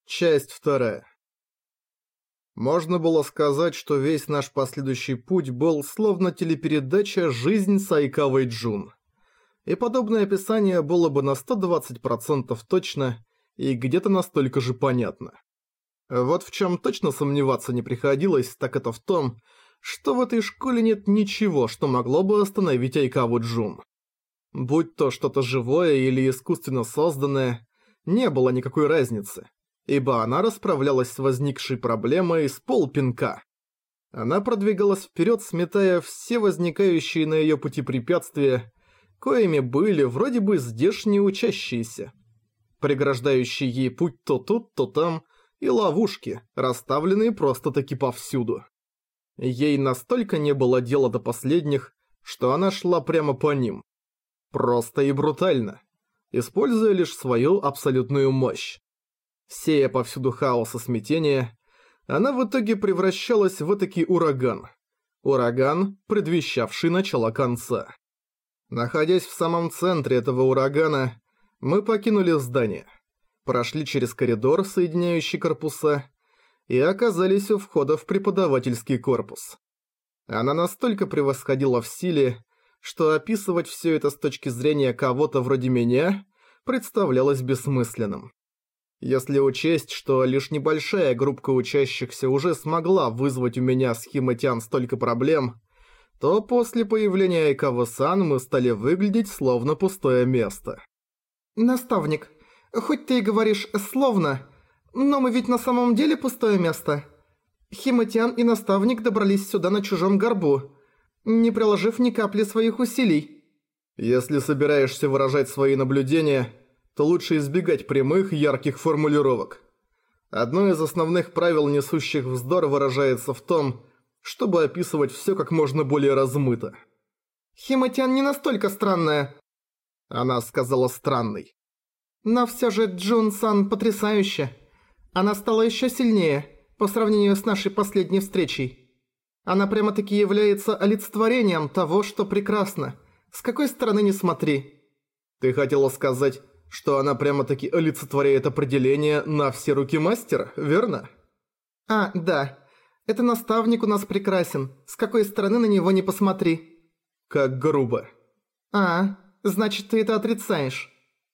Часть вторая. Можно было сказать, что весь наш последующий путь был словно телепередача «Жизнь с Айкавой Джун». И подобное описание было бы на 120% точно и где-то настолько же понятно. Вот в чем точно сомневаться не приходилось, так это в том, что в этой школе нет ничего, что могло бы остановить Айкаву Джун. Будь то что-то живое или искусственно созданное, не было никакой разницы, ибо она расправлялась с возникшей проблемой с полпинка. Она продвигалась вперед, сметая все возникающие на ее пути препятствия, коими были вроде бы здешние учащиеся, преграждающие ей путь то тут, то там, и ловушки, расставленные просто-таки повсюду. Ей настолько не было дела до последних, что она шла прямо по ним. Просто и брутально, используя лишь свою абсолютную мощь. Сея повсюду хаос и смятение, она в итоге превращалась в этакий ураган. Ураган, предвещавший начало конца. Находясь в самом центре этого урагана, мы покинули здание, прошли через коридор, соединяющий корпуса, и оказались у входа в преподавательский корпус. Она настолько превосходила в силе, что описывать все это с точки зрения кого-то вроде меня представлялось бессмысленным. Если учесть, что лишь небольшая группа учащихся уже смогла вызвать у меня с Химатян столько проблем, то после появления Айкавы-сан мы стали выглядеть словно пустое место. «Наставник, хоть ты и говоришь «словно», но мы ведь на самом деле пустое место. Химатян и наставник добрались сюда на чужом горбу, не приложив ни капли своих усилий». Если собираешься выражать свои наблюдения, то лучше избегать прямых, ярких формулировок. Одно из основных правил несущих вздор выражается в том, чтобы описывать все как можно более размыто. «Химатян не настолько странная», — она сказала странный. «Но все же Джун-сан потрясающе. Она стала еще сильнее по сравнению с нашей последней встречей. Она прямо-таки является олицетворением того, что прекрасно. С какой стороны ни смотри». Ты хотела сказать, что она прямо-таки олицетворяет определение «на все руки мастер», верно? «А, да. Это наставник у нас прекрасен. С какой стороны на него не посмотри». Как грубо. «А, значит, ты это отрицаешь».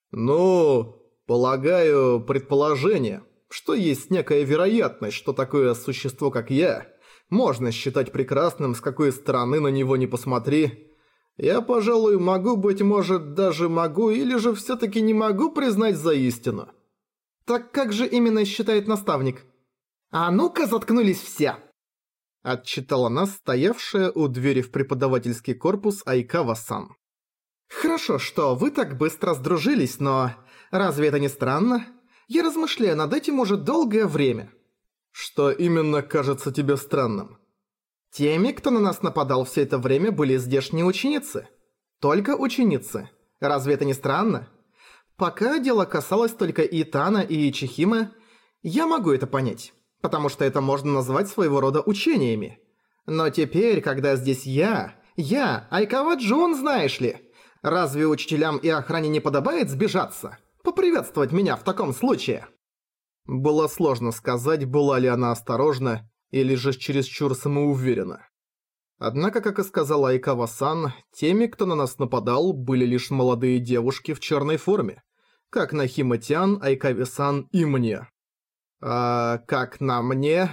Ну, полагаю, предположение, что есть некая вероятность, что такое существо, как я, можно считать прекрасным, с какой стороны на него не посмотри. Я, пожалуй, могу, быть может, даже могу, или же всё-таки не могу признать за истину. «Так как же именно считает наставник?» «А ну-ка, заткнулись все!» Отчитала нас стоявшая у двери в преподавательский корпус Айкава-сан. «Хорошо, что вы так быстро сдружились, но разве это не странно? Я размышляю над этим уже долгое время». «Что именно кажется тебе странным?» «Теми, кто на нас нападал все это время, были здешние ученицы. Только ученицы. Разве это не странно? Пока дело касалось только Итана и Чихимы, я могу это понять, потому что это можно назвать своего рода учениями. Но теперь, когда здесь я, Айкава Джун, знаешь ли, разве учителям и охране не подобает сбежаться? Поприветствовать меня в таком случае?» Было сложно сказать, была ли она осторожна, или же чересчур самоуверена. Однако, как и сказала Айкава-сан, теми, кто на нас нападал, были лишь молодые девушки в черной форме, как на Химатян, Айкаве-сан и мне. А как на мне...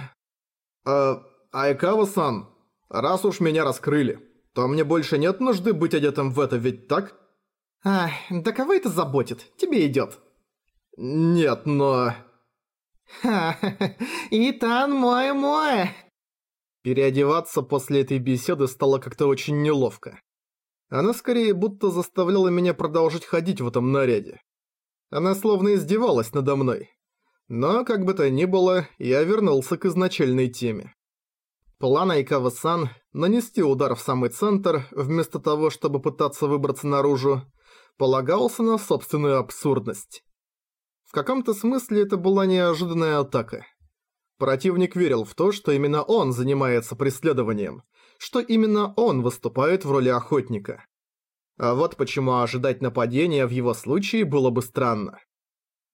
Айкава-сан, раз уж меня раскрыли, то мне больше нет нужды быть одетым в это, ведь так? «Ах, да кого это заботит? Тебе идёт». Нет, но... «Ха-ха-ха, Итан мой-мой!» Переодеваться после этой беседы стало как-то очень неловко. Она скорее будто заставляла меня продолжить ходить в этом наряде. Она словно издевалась надо мной. Но, как бы то ни было, я вернулся к изначальной теме. План Айкава-сан нанести удар в самый центр, вместо того, чтобы пытаться выбраться наружу, полагался на собственную абсурдность. В каком-то смысле это была неожиданная атака. Противник верил в то, что именно он занимается преследованием, что именно он выступает в роли охотника. А вот почему ожидать нападения в его случае было бы странно.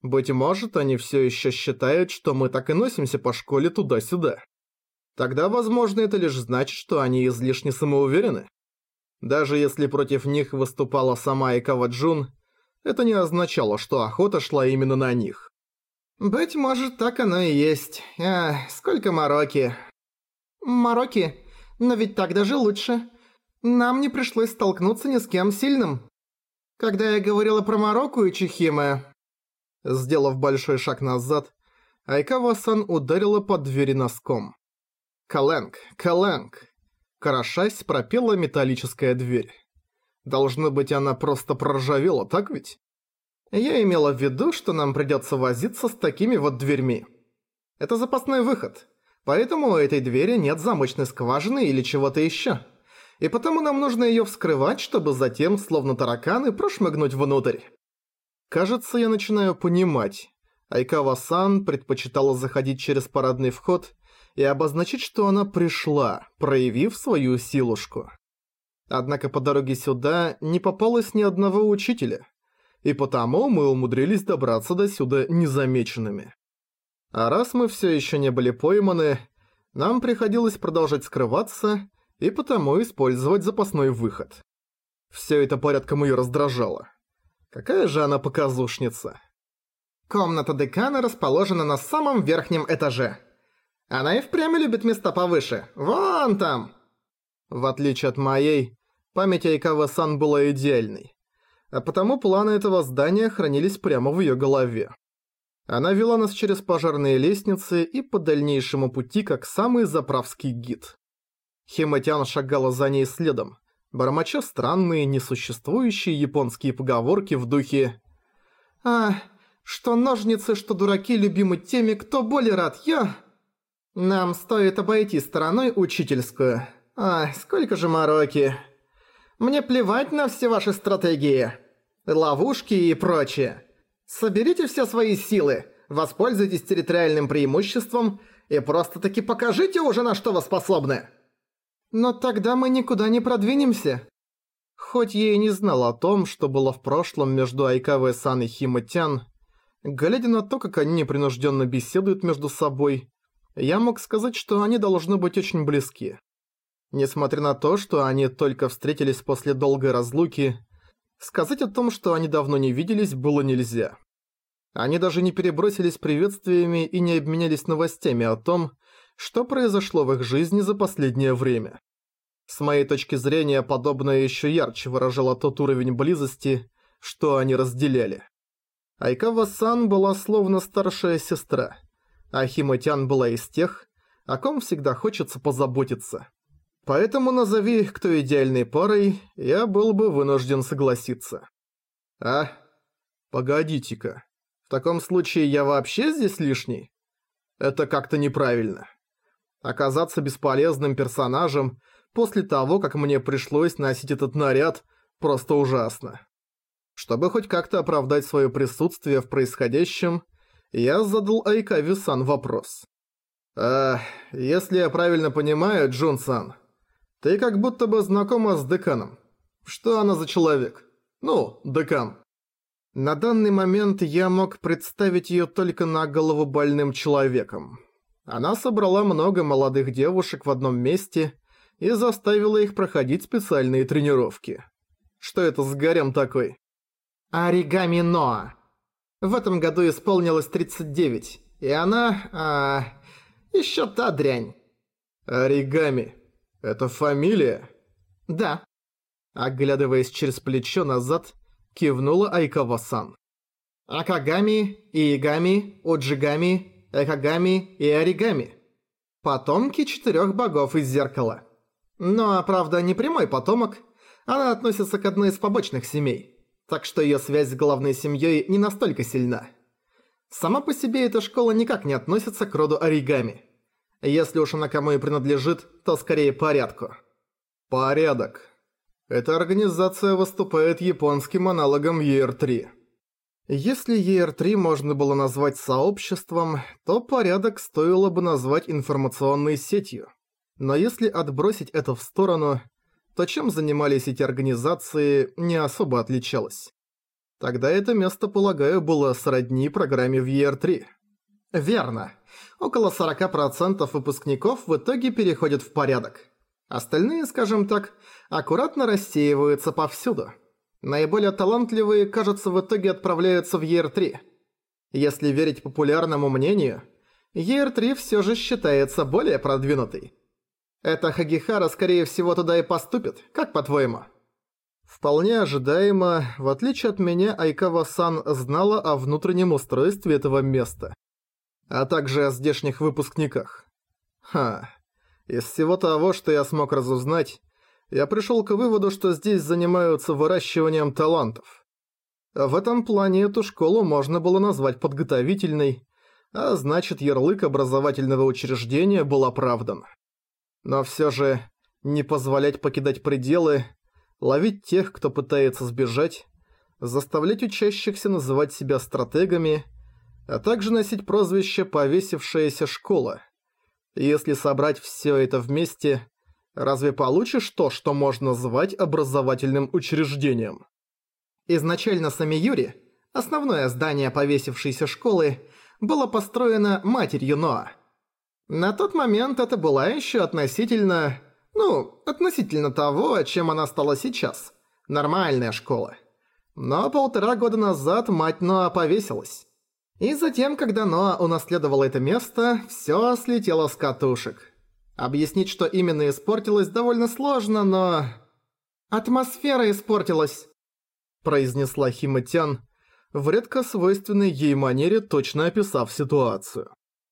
Быть может, они все еще считают, что мы так и носимся по школе туда-сюда. Тогда, возможно, это лишь значит, что они излишне самоуверены. Даже если против них выступала сама Айкава Джун, это не означало, что охота шла именно на них. Быть может, так оно и есть. Сколько мороки. Мороки? Но ведь так даже лучше. Нам не пришлось столкнуться ни с кем сильным. Когда я говорила про Марокко и Чихиме... Сделав большой шаг назад, Айкава-сан ударила по двери носком. «Калэнг! Калэнг!» Крошась, пропела металлическая дверь. Должно быть, она просто проржавела, так ведь? Я имела в виду, что нам придётся возиться с такими вот дверьми. Это запасной выход, поэтому у этой двери нет замочной скважины или чего-то ещё. И потому нам нужно её вскрывать, чтобы затем, словно тараканы, прошмыгнуть внутрь. Кажется, я начинаю понимать. Айкава-сан предпочитала заходить через парадный вход и обозначить, что она пришла, проявив свою силушку. Однако по дороге сюда не попалось ни одного учителя, и потому мы умудрились добраться до сюда незамеченными. А раз мы все еще не были пойманы, нам приходилось продолжать скрываться и потому использовать запасной выход. Все это порядком ее раздражало. Какая же она показушница. Комната декана расположена на самом верхнем этаже. Она и впрямь любит места повыше. Вон там! В отличие от моей, память Айкавы-сан была идеальной, а потому планы этого здания хранились прямо в ее голове. Она вела нас через пожарные лестницы и по дальнейшему пути как самый заправский гид. Химе-тян шагала за ней следом, бормоча странные, несуществующие японские поговорки в духе что ножницы, что дураки любимы теми, кто более рад, Нам стоит обойти стороной учительскую. Сколько же мороки. Мне плевать на все ваши стратегии, ловушки и прочее. Соберите все свои силы, воспользуйтесь территориальным преимуществом и просто-таки покажите уже, на что вы способны. Но тогда мы никуда не продвинемся. Хоть я и не знал о том, что было в прошлом между Айкавой-сан и Химе-тян, глядя на то, как они непринужденно беседуют между собой, я мог сказать, что они должны быть очень близки. Несмотря на то, что они только встретились после долгой разлуки, сказать о том, что они давно не виделись, было нельзя. Они даже не перебросились приветствиями и не обменялись новостями о том, что произошло в их жизни за последнее время. С моей точки зрения, подобное еще ярче выражало тот уровень близости, что они разделяли. Айкава-сан была словно старшая сестра, а Химе-тян была из тех, о ком всегда хочется позаботиться. Поэтому назови их кто идеальной парой, я был бы вынужден согласиться. Погодите-ка. В таком случае я вообще здесь лишний? Это как-то неправильно. Оказаться бесполезным персонажем после того, как мне пришлось носить этот наряд, просто ужасно. Чтобы хоть как-то оправдать свое присутствие в происходящем, я задал Айкаве-сан вопрос. Если я правильно понимаю, Джун-сан, ты как будто бы знакома с деканом. Что она за человек? Ну, декан. На данный момент я мог представить её только на голову больным человеком. Она собрала много молодых девушек в одном месте и заставила их проходить специальные тренировки. Что это с гарем такой? Оригами Ноа. В этом году исполнилось 39, и она, ещё та дрянь. Оригами. Это фамилия? Да. Оглядываясь через плечо назад, кивнула Айкава-сан. Акагами, Иигами, Уджигами, Экагами и Оригами. Потомки 4 богов из зеркала. Но, правда, не прямой потомок. Она относится к одной из побочных семей. Так что её связь с главной семьёй не настолько сильна. Сама по себе эта школа никак не относится к роду Оригами. Если уж она кому и принадлежит, то скорее порядку. Порядок. Эта организация выступает японским аналогом ER3. Если ER3 можно было назвать сообществом, то порядок стоило бы назвать информационной сетью. Но если отбросить это в сторону, то чем занимались эти организации, не особо отличалось. Тогда это место, полагаю, было сродни программе в ER3. Верно. Около 40% выпускников в итоге переходят в порядок. Остальные, скажем так, аккуратно рассеиваются повсюду. Наиболее талантливые, кажется, в итоге отправляются в ER3. Если верить популярному мнению, ER3 все же считается более продвинутой. Эта Хагихара, скорее всего, туда и поступит, как по-твоему? Вполне ожидаемо, в отличие от меня, Айкава-сан знала о внутреннем устройстве этого места, а также о здешних выпускниках. Из всего того, что я смог разузнать, я пришел к выводу, что здесь занимаются выращиванием талантов. В этом плане эту школу можно было назвать подготовительной, а значит, ярлык образовательного учреждения был оправдан. Но все же не позволять покидать пределы, ловить тех, кто пытается сбежать, заставлять учащихся называть себя стратегами, а также носить прозвище «повесившаяся школа». Если собрать все это вместе, разве получишь то, что можно назвать образовательным учреждением? Изначально Самиюри, основное здание повесившейся школы, было построено матерью Ноа. На тот момент это была еще относительно того, чем она стала сейчас. Нормальная школа. Но 1,5 года назад мать Ноа повесилась. И затем, когда Ноа унаследовала это место, всё слетело с катушек. Объяснить, что именно испортилось, довольно сложно, но... «Атмосфера испортилась», – произнесла Хима-тян, в редко свойственной ей манере, точно описав ситуацию.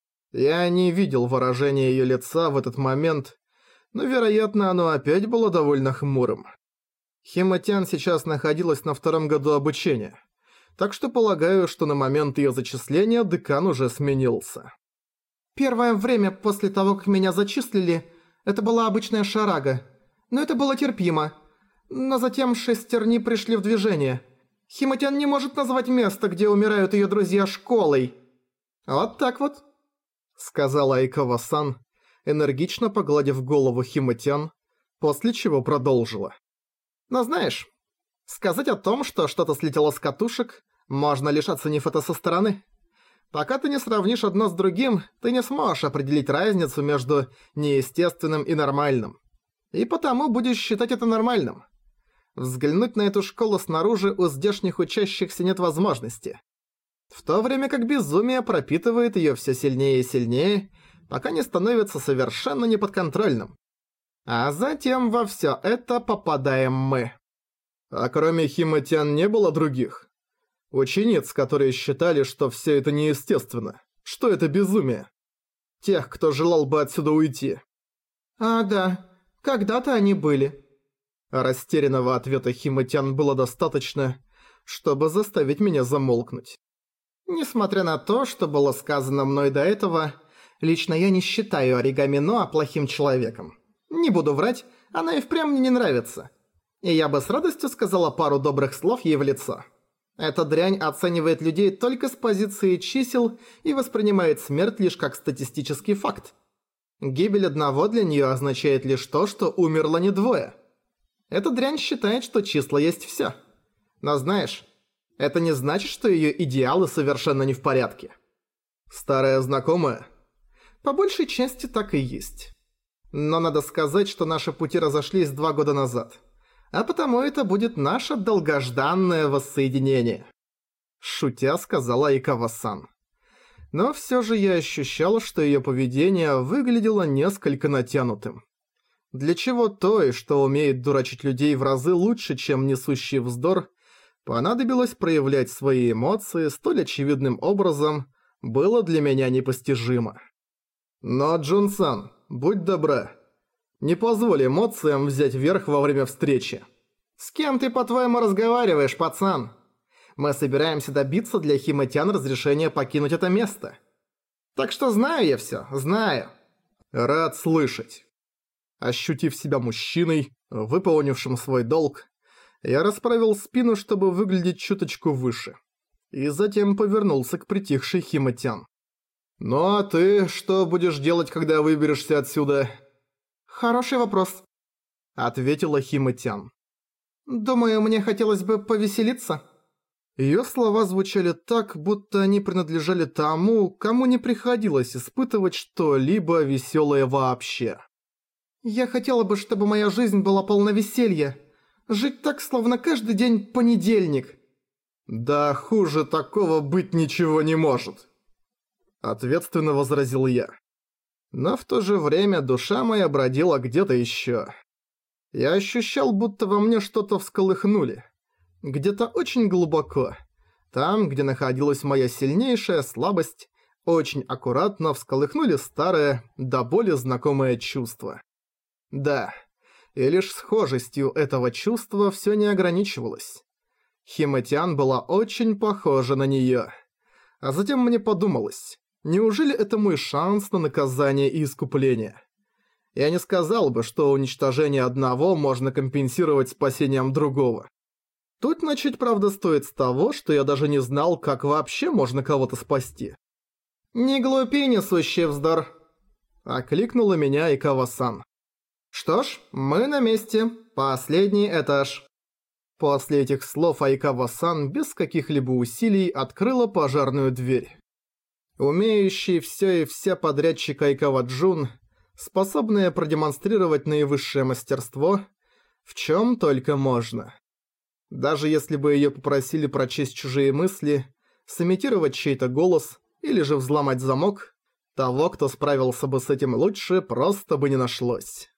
Я не видел выражения её лица в этот момент, но, вероятно, оно опять было довольно хмурым. Хима-тян сейчас находилась на 2-м году обучения, так что полагаю, что на момент её зачисления декан уже сменился. Первое время после того, как меня зачислили, это была обычная шарага, но это было терпимо. Но затем шестерни пришли в движение. Хима-тян не может назвать место, где умирают её друзья, школой. Вот так вот, сказала Айкава-сан, энергично погладив голову Хима-тян, после чего продолжила. Но знаешь, сказать о том, что что-то слетело с катушек, можно лишь оценив это со стороны. Пока ты не сравнишь одно с другим, ты не сможешь определить разницу между неестественным и нормальным. И потому будешь считать это нормальным. Взглянуть на эту школу снаружи у здешних учащихся нет возможности. В то время как безумие пропитывает её всё сильнее и сильнее, пока не становится совершенно неподконтрольным. А затем во всё это попадаем мы. А кроме Хима-тян не было других? Учениц, которые считали, что всё это неестественно, что это безумие. Тех, кто желал бы отсюда уйти. Да, когда-то они были. Растерянного ответа Хима-тян было достаточно, чтобы заставить меня замолкнуть. Несмотря на то, что было сказано мной до этого, лично я не считаю Оригами Ноа плохим человеком. Не буду врать, она и впрямь мне не нравится. И я бы с радостью сказала пару добрых слов ей в лицо. Эта дрянь оценивает людей только с позиции чисел и воспринимает смерть лишь как статистический факт. Гибель одного для неё означает лишь то, что умерло не двое. Эта дрянь считает, что числа есть всё. Но знаешь, это не значит, что её идеалы совершенно не в порядке. Старая знакомая? По большей части так и есть. Но надо сказать, что наши пути разошлись 2 года назад. А потому это будет наше долгожданное воссоединение. Шутя сказала Айкава-сан. Но всё же я ощущал, что её поведение выглядело несколько натянутым. Для чего той, что умеет дурачить людей в разы лучше, чем несущий вздор, понадобилось проявлять свои эмоции столь очевидным образом, было для меня непостижимо. Но, Джун-сан, будь добра, не позволь эмоциям взять верх во время встречи. С кем ты, по-твоему, разговариваешь, пацан? Мы собираемся добиться для Хима-тян разрешения покинуть это место. Так что знаю я всё, знаю. Рад слышать. Ощутив себя мужчиной, выполнившим свой долг, я расправил спину, чтобы выглядеть чуточку выше, и затем повернулся к притихшей Хима-тян. «Ну а ты что будешь делать, когда выберешься отсюда?» «Хороший вопрос», — ответила Хима-тян. «Думаю, мне хотелось бы повеселиться». Её слова звучали так, будто они принадлежали тому, кому не приходилось испытывать что-либо весёлое вообще. «Я хотела бы, чтобы моя жизнь была полна веселья. Жить так, словно каждый день понедельник». «Да хуже такого быть ничего не может», — ответственно возразил я. Но в то же время душа моя бродила где-то ещё. Я ощущал, будто во мне что-то всколыхнули. Где-то очень глубоко. Там, где находилась моя сильнейшая слабость, очень аккуратно всколыхнули старое, до боли знакомое чувство. Да, и лишь схожестью этого чувства всё не ограничивалось. Хима-тян была очень похожа на неё. А затем мне подумалось, неужели это мой шанс на наказание и искупление? Я не сказал бы, что уничтожение одного можно компенсировать спасением другого. Тут начать, правда, стоит с того, что я даже не знал, как вообще можно кого-то спасти. «Не глупи, несущий вздор!» — окликнула меня Икава-сан. «Что ж, мы на месте. Последний этаж». После этих слов Айкава-сан без каких-либо усилий открыла пожарную дверь. Умеющий всё и вся подрядчик Айкава-джун, способная продемонстрировать наивысшее мастерство, в чём только можно. Даже если бы её попросили прочесть чужие мысли, сымитировать чей-то голос или же взломать замок, того, кто справился бы с этим лучше, просто бы не нашлось.